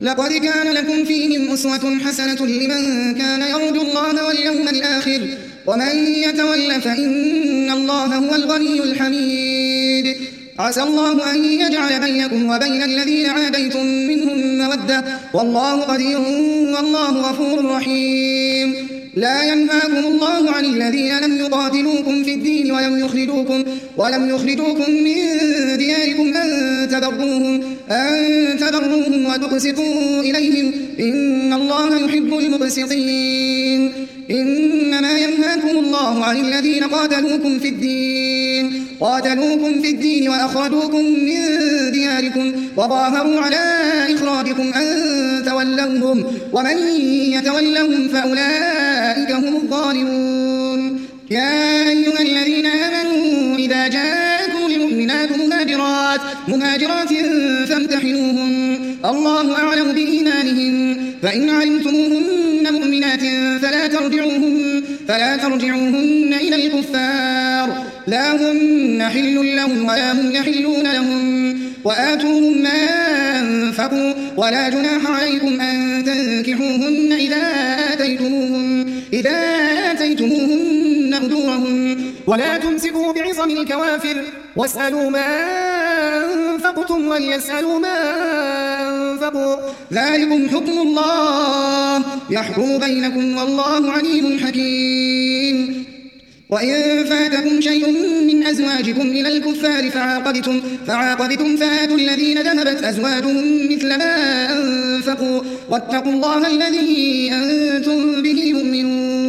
لقد كان لكم فيهم أسوة حسنة لمن كان يرجو الله واليوم الآخر ومن يتول فإن الله هو الغني الحميد. عسى الله أن يجعل بينكم وبين الذين عاديتم منهم مودة والله قدير والله غفور رحيم. لا ينهاكم الله عن الذين لم يقاتلوكم في الدين ولم يخرجوكم من دياركم أن تبروهم وتقسطوا إليهم إن الله يحب المقسطين. إنما ينهاكم الله عن الذين قاتلوكم في الدين وأخرجوكم من دياركم وظاهروا على إخراجكم أن تولوهم ومن يتولهم فأولئك هم الظالمون. يا أيها الذين آمنوا إذا جاءكم المؤمنات مهاجرات فامتحنوهن الله أعلم بإيمانهن فإن علمتموهن مؤمنات فلا ترجعوهن إلى الكفار لا هن حل لهم ولا هم يحلون لهم وآتوهم ما أنفقوا ولا جناح عليكم أن تنكحوهن إذا آتيتموهن أجورهن ولا تمسكوا بعصم الكوافر واسألوا ما أنفقتم وليسألوا ما أنفقوا ذلكم حكم الله يحكم بينكم والله عليم حكيم. وإن فاتكم شيء من أزواجكم إلى الكفار فعاقبتم فآتوا الذين ذهبت أزواجهم مثل ما أنفقوا واتقوا الله الذي أنتم به مؤمنون.